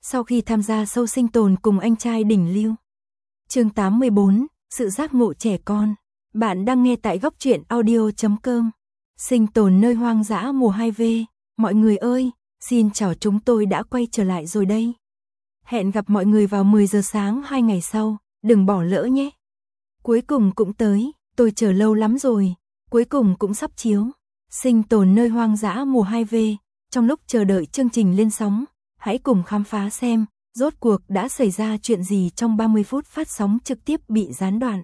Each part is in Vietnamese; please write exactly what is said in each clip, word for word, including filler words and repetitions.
sau khi tham gia show sinh tồn cùng anh trai đỉnh lưu. Chương tám mươi bốn, sự giác ngộ trẻ con. Bạn đang nghe tại góc truyện audio chấm com. Sinh tồn nơi hoang dã mùa hai V. Mọi người ơi, xin chào, chúng tôi đã quay trở lại rồi đây. Hẹn gặp mọi người vào mười giờ sáng hai ngày sau, đừng bỏ lỡ nhé. Cuối cùng cũng tới, tôi chờ lâu lắm rồi, cuối cùng cũng sắp chiếu. Sinh tồn nơi hoang dã mùa hai V. Trong lúc chờ đợi chương trình lên sóng, hãy cùng khám phá xem, rốt cuộc đã xảy ra chuyện gì trong ba mươi phút phát sóng trực tiếp bị gián đoạn.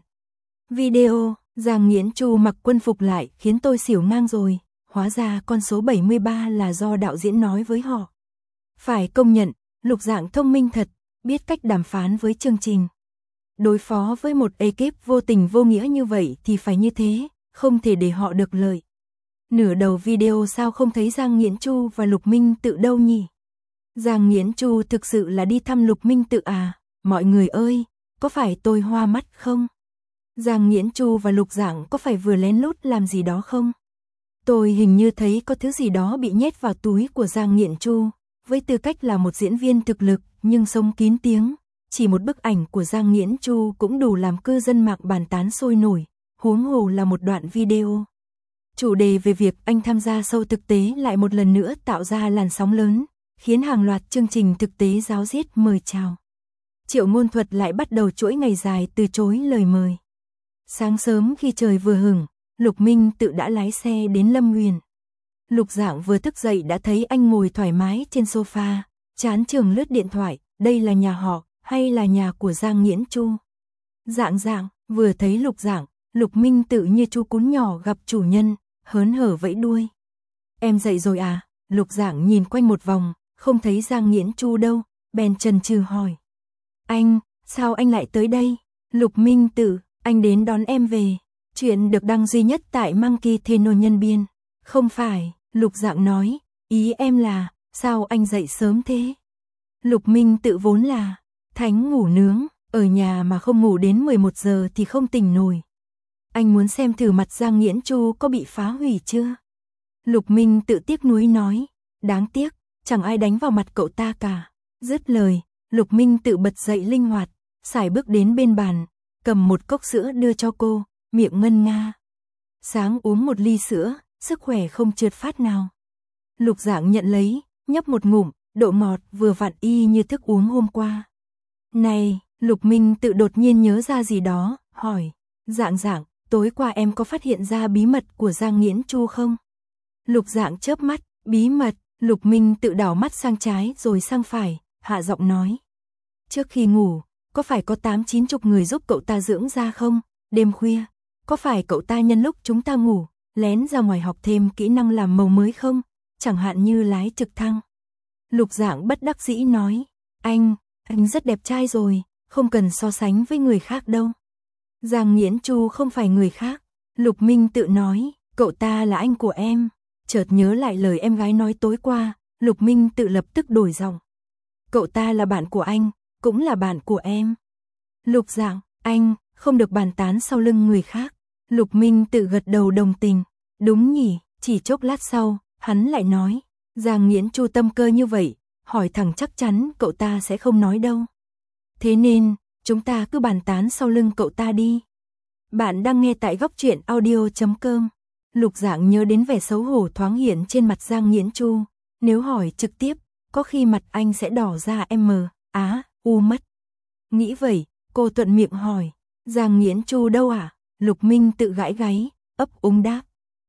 Video, Giang Nghiễn Chu mặc quân phục lại khiến tôi xỉu ngang rồi, hóa ra con số bảy mươi ba là do đạo diễn nói với họ. Phải công nhận, Lục Dạng thông minh thật, biết cách đàm phán với chương trình. Đối phó với một ekip vô tình vô nghĩa như vậy thì phải như thế, không thể để họ được lợi. Nửa đầu video sao không thấy Giang Nghiễn Chu và Lục Minh Tự đâu nhỉ? Giang Nghiễn Chu thực sự là đi thăm Lục Minh Tự à? Mọi người ơi, có phải tôi hoa mắt không? Giang Nghiễn Chu và Lục Dạng có phải vừa lén lút làm gì đó không? Tôi hình như thấy có thứ gì đó bị nhét vào túi của Giang Nghiễn Chu. Với tư cách là một diễn viên thực lực nhưng sống kín tiếng, chỉ một bức ảnh của Giang Nghiễn Chu cũng đủ làm cư dân mạng bàn tán sôi nổi, huống hồ là một đoạn video. Chủ đề về việc anh tham gia show thực tế lại một lần nữa tạo ra làn sóng lớn, khiến hàng loạt chương trình thực tế ráo riết mời chào. Triệu Ngôn Thuật lại bắt đầu chuỗi ngày dài từ chối lời mời. Sáng sớm khi trời vừa hửng, Lục Minh Tự đã lái xe đến Lâm Nguyền. Lục Dạng vừa thức dậy đã thấy anh ngồi thoải mái trên sofa, chán chường lướt điện thoại, đây là nhà họ, hay là nhà của Giang Nghiễn Chu? Dạng Dạng, vừa thấy Lục Dạng, Lục Minh Tự như chú cún nhỏ gặp chủ nhân, hớn hở vẫy đuôi. Em dậy rồi à? Lục Dạng nhìn quanh một vòng, không thấy Giang Nghiễn Chu đâu, bèn chần chừ hỏi. Anh, sao anh lại tới đây? Lục Minh Tự, anh đến đón em về. Chuyện được đăng duy nhất tại Monkey Channel Nhân Biên. Không phải, Lục Dạng nói, ý em là, sao anh dậy sớm thế? Lục Minh Tự vốn là thánh ngủ nướng, ở nhà mà không ngủ đến mười một giờ thì không tỉnh nổi. Anh muốn xem thử mặt Giang Nghiễn Chu có bị phá hủy chưa? Lục Minh Tự tiếc nuối nói, đáng tiếc, chẳng ai đánh vào mặt cậu ta cả. Dứt lời, Lục Minh Tự bật dậy linh hoạt, sải bước đến bên bàn, cầm một cốc sữa đưa cho cô, miệng ngân nga. Sáng uống một ly sữa, sức khỏe không trượt phát nào. Lục Dạng nhận lấy, nhấp một ngụm, độ ngọt vừa vặn y như thức uống hôm qua. Này, Lục Minh Tự đột nhiên nhớ ra gì đó, hỏi, Dạng Dạng, tối qua em có phát hiện ra bí mật của Giang Nghiễn Chu không? Lục Dạng chớp mắt, bí mật, Lục Minh Tự đảo mắt sang trái rồi sang phải, hạ giọng nói. Trước khi ngủ, có phải có tám chín chục người giúp cậu ta dưỡng da không? Đêm khuya, có phải cậu ta nhân lúc chúng ta ngủ, lén ra ngoài học thêm kỹ năng làm màu mới không? Chẳng hạn như lái trực thăng. Lục Dạng bất đắc dĩ nói, anh, anh rất đẹp trai rồi, không cần so sánh với người khác đâu. Giang Nghiễn Chu không phải người khác. Lục Minh Tự nói, cậu ta là anh của em. Chợt nhớ lại lời em gái nói tối qua, Lục Minh Tự lập tức đổi giọng. Cậu ta là bạn của anh, cũng là bạn của em. Lục Dạng, anh, không được bàn tán sau lưng người khác. Lục Minh Tự gật đầu đồng tình. Đúng nhỉ, chỉ chốc lát sau, hắn lại nói, Giang Nghiễn Chu tâm cơ như vậy, hỏi thẳng chắc chắn cậu ta sẽ không nói đâu. Thế nên, chúng ta cứ bàn tán sau lưng cậu ta đi. Bạn đang nghe tại góc truyện audio chấm com. Lục Dạng nhớ đến vẻ xấu hổ thoáng hiện trên mặt Giang Nghiễn Chu. Nếu hỏi trực tiếp, có khi mặt anh sẽ đỏ ra M, á, u mất. Nghĩ vậy, cô thuận miệng hỏi, Giang Nghiễn Chu đâu à? Lục Minh Tự gãi gáy, ấp úng đáp.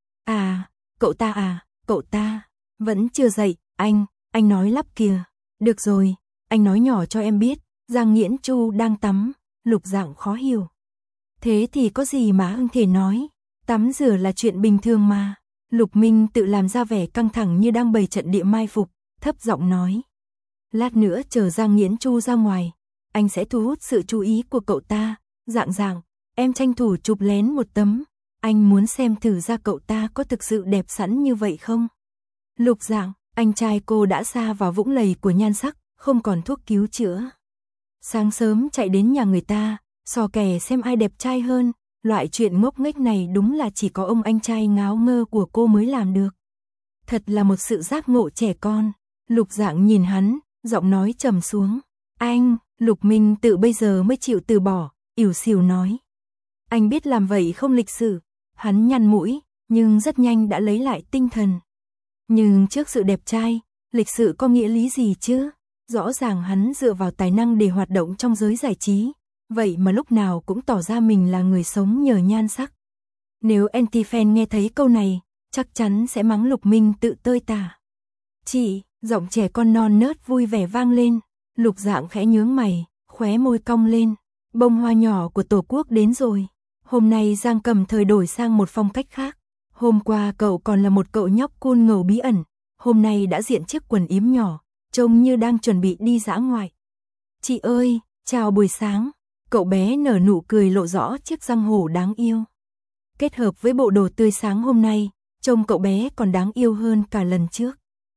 À, cậu ta à, cậu ta, vẫn chưa dậy, anh, anh nói lắp kìa. Được rồi, anh nói nhỏ cho em biết, Giang Nghiễn Chu đang tắm. Lục Dạng khó hiểu. Thế thì có gì mà không thể nói, tắm rửa là chuyện bình thường mà. Lục Minh Tự làm ra vẻ căng thẳng như đang bày trận địa mai phục, thấp giọng nói. Lát nữa chờ Giang Nghiễn Chu ra ngoài, anh sẽ thu hút sự chú ý của cậu ta. Dạng Dạng, em tranh thủ chụp lén một tấm, anh muốn xem thử ra cậu ta có thực sự đẹp sẵn như vậy không. Lục Dạng, anh trai cô đã sa vào vũng lầy của nhan sắc, không còn thuốc cứu chữa. Sáng sớm chạy đến nhà người ta, so kè xem ai đẹp trai hơn, loại chuyện ngốc nghếch này đúng là chỉ có ông anh trai ngáo ngơ của cô mới làm được. Thật là một sự giác ngộ trẻ con. Lục Dạng nhìn hắn, giọng nói trầm xuống. Anh, Lục Minh Tự bây giờ mới chịu từ bỏ, ỉu xìu nói. Anh biết làm vậy không lịch sự. Hắn nhăn mũi, nhưng rất nhanh đã lấy lại tinh thần. Nhưng trước sự đẹp trai, lịch sự có nghĩa lý gì chứ? Rõ ràng hắn dựa vào tài năng để hoạt động trong giới giải trí, vậy mà lúc nào cũng tỏ ra mình là người sống nhờ nhan sắc. Nếu anti-fan nghe thấy câu này, chắc chắn sẽ mắng Lục Minh Tự tơi tả. Chị, giọng trẻ con non nớt vui vẻ vang lên. Lục Dạng khẽ nhướng mày, khóe môi cong lên. Bông hoa nhỏ của Tổ quốc đến rồi. Hôm nay Giang Cầm Thời đổi sang một phong cách khác. Hôm qua cậu còn là một cậu nhóc cool ngầu bí ẩn, hôm nay đã diện chiếc quần yếm nhỏ, trông như đang chuẩn bị đi dã ngoại. Chị ơi, chào buổi sáng. Cậu bé nở nụ cười lộ rõ chiếc răng hổ đáng yêu. Kết hợp với bộ đồ tươi sáng hôm nay, trông cậu bé còn đáng yêu hơn cả lần trước.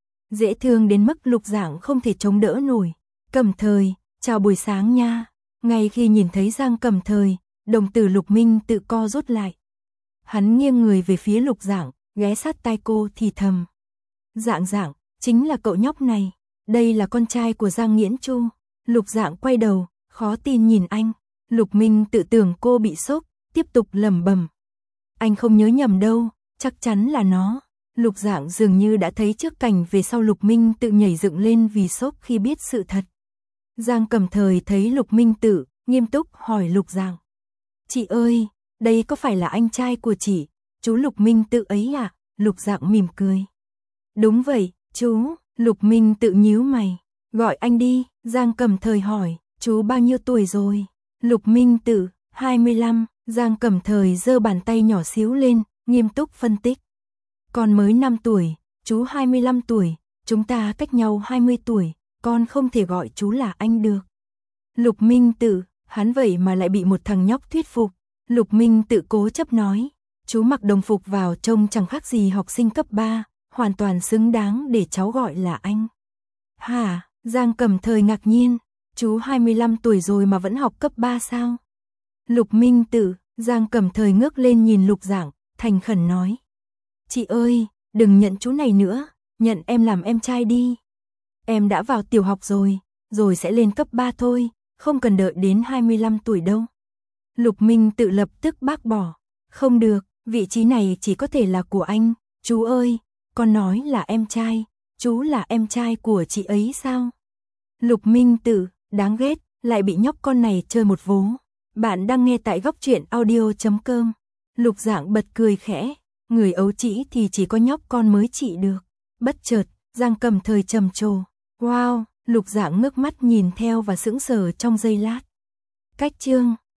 Dễ thương đến mức Lục Dạng không thể chống đỡ nổi. Cầm Thời, chào buổi sáng nha. Ngay khi nhìn thấy Giang Cầm Thời, đồng tử Lục Minh Tự co rút lại. Hắn nghiêng người về phía Lục Dạng, ghé sát tai cô thì thầm. Dạng Dạng, chính là cậu nhóc này. Đây là con trai của Giang Nghiễn Chu. Lục Dạng quay đầu, khó tin nhìn anh. Lục Minh Tự tưởng cô bị sốc, tiếp tục lẩm bẩm. Anh không nhớ nhầm đâu, chắc chắn là nó. Lục Dạng dường như đã thấy trước cảnh về sau Lục Minh Tự nhảy dựng lên vì sốc khi biết sự thật. Giang Cầm Thời thấy Lục Minh Tự, nghiêm túc hỏi Lục Dạng. Chị ơi, đây có phải là anh trai của chị, chú Lục Minh Tự ấy à? Lục Dạng mỉm cười. Đúng vậy, chú. Lục Minh Tự nhíu mày. Gọi anh đi. Giang Cầm Thời hỏi, chú bao nhiêu tuổi rồi? Lục Minh Tự, hai mươi lăm. Giang Cầm Thời giơ bàn tay nhỏ xíu lên, nghiêm túc phân tích. Con mới năm tuổi, chú hai mươi lăm tuổi, chúng ta cách nhau hai mươi tuổi, con không thể gọi chú là anh được. Lục Minh Tự, hắn vậy mà lại bị một thằng nhóc thuyết phục. Lục Minh Tự cố chấp nói, chú mặc đồng phục vào trông chẳng khác gì học sinh cấp ba, hoàn toàn xứng đáng để cháu gọi là anh. Hả? Giang Cầm Thời ngạc nhiên, chú hai mươi lăm tuổi rồi mà vẫn học cấp ba sao? Lục Minh Tự, Giang Cầm Thời ngước lên nhìn Lục Dạng, thành khẩn nói. Chị ơi, đừng nhận chú này nữa, nhận em làm em trai đi. Em đã vào tiểu học rồi, rồi sẽ lên cấp ba thôi, không cần đợi đến hai mươi lăm tuổi đâu. Lục Minh Tự lập tức bác bỏ. Không được, vị trí này chỉ có thể là của anh. Chú ơi, con nói là em trai, chú là em trai của chị ấy sao? Lục Minh Tự, đáng ghét, lại bị nhóc con này chơi một vố. Bạn đang nghe tại góc truyện audio chấm com. Lục Dạng bật cười khẽ, người ấu trĩ thì chỉ có nhóc con mới trị được. Bất chợt, Giang Cầm Thời trầm trồ. Wow, Lục Dạng ngước mắt nhìn theo và sững sờ trong giây lát. Cách chương